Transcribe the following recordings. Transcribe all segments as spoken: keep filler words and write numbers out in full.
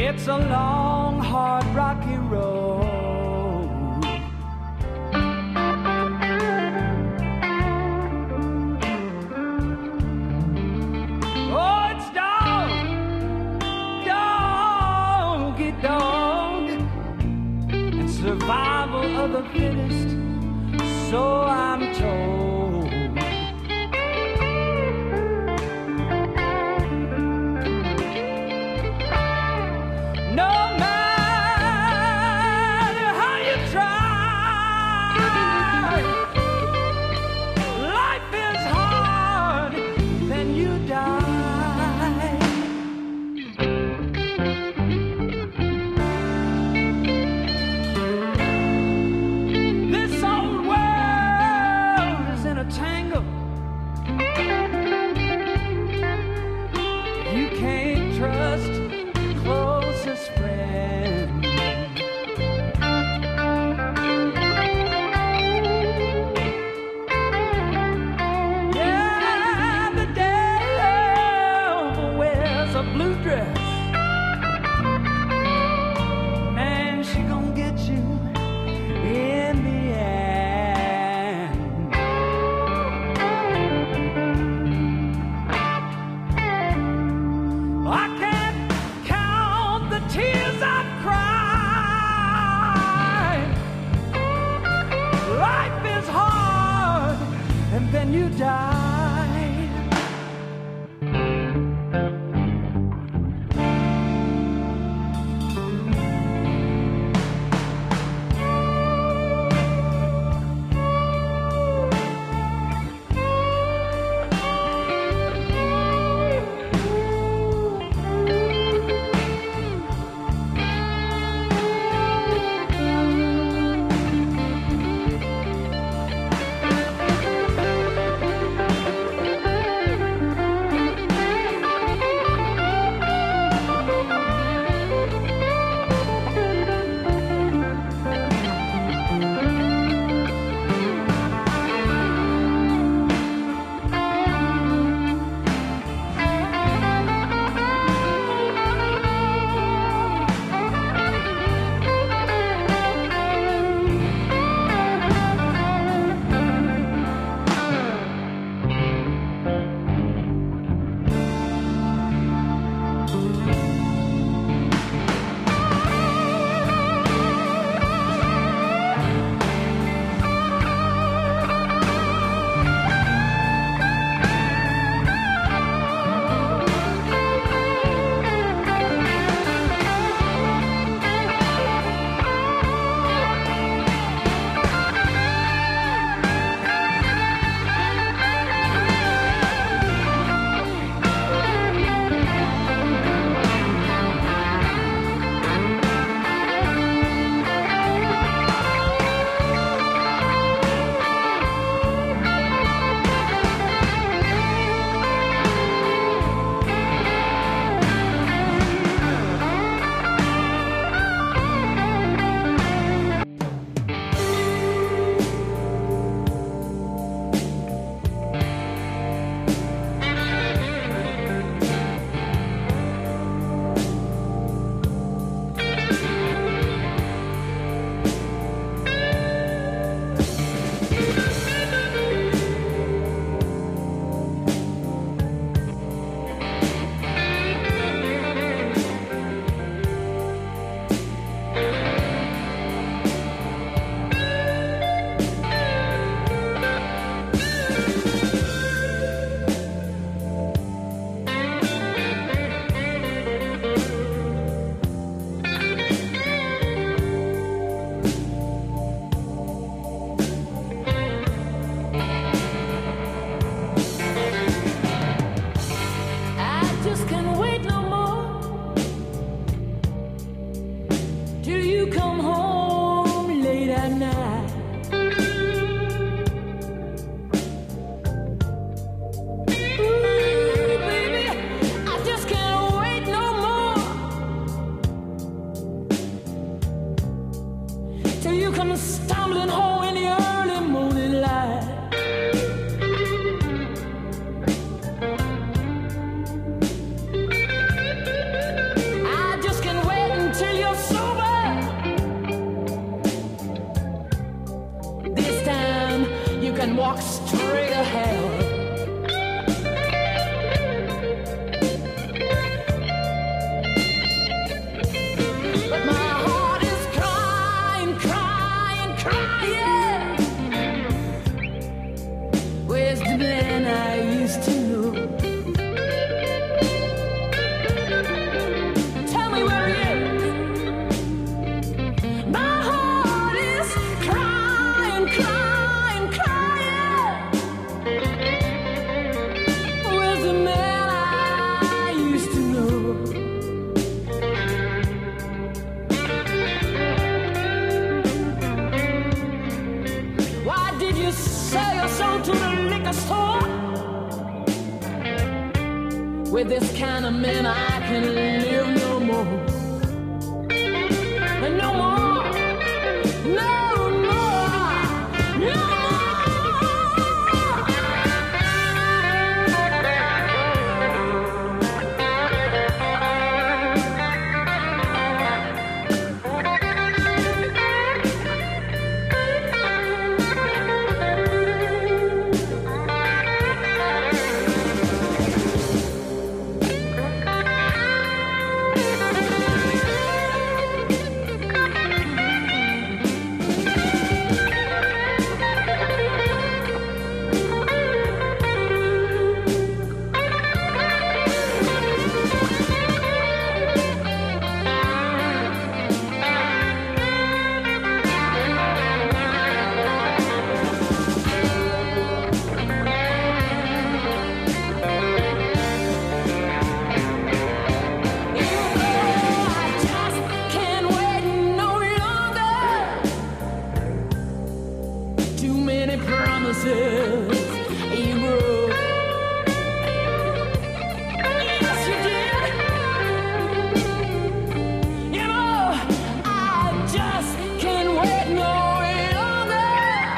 It's a long, hard, rocky road. Oh, it's dog, doggy dog, and survival of the fittest, so I'm told. No matter how you try, life is hard, then you die. This old world is in a tangle. You can't trust your closest friend. Yeah, the devil wears a blue dress. Man, she gonna get you in the end. I can't count the tears I've cried. Life is hard, and then you die. and walk straight ahead. But my heart is crying, crying, crying. Where's the man I used to know? Tell me where he is. My heart is crying, crying, crying. Where's the man I used to know? Why did you sell your soul to the liquor store? With this kind of man I can live no more. No more, no more, no promises you broke. Yes, you did. You know, I just can't wait no longer.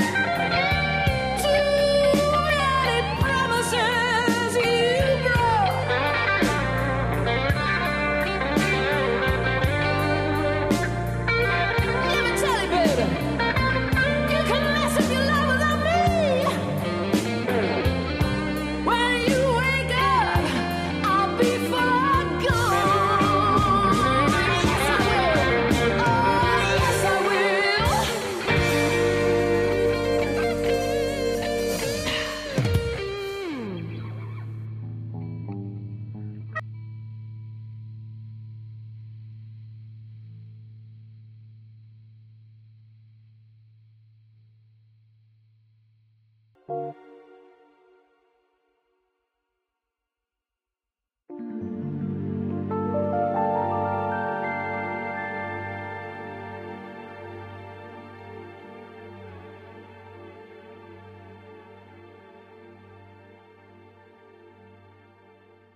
Too many promises you broke. Let me tell you, baby, you can mess up your life without me. When you wake up, I'll be far gone. Yes, I will. Oh, yes, I will. Thank you.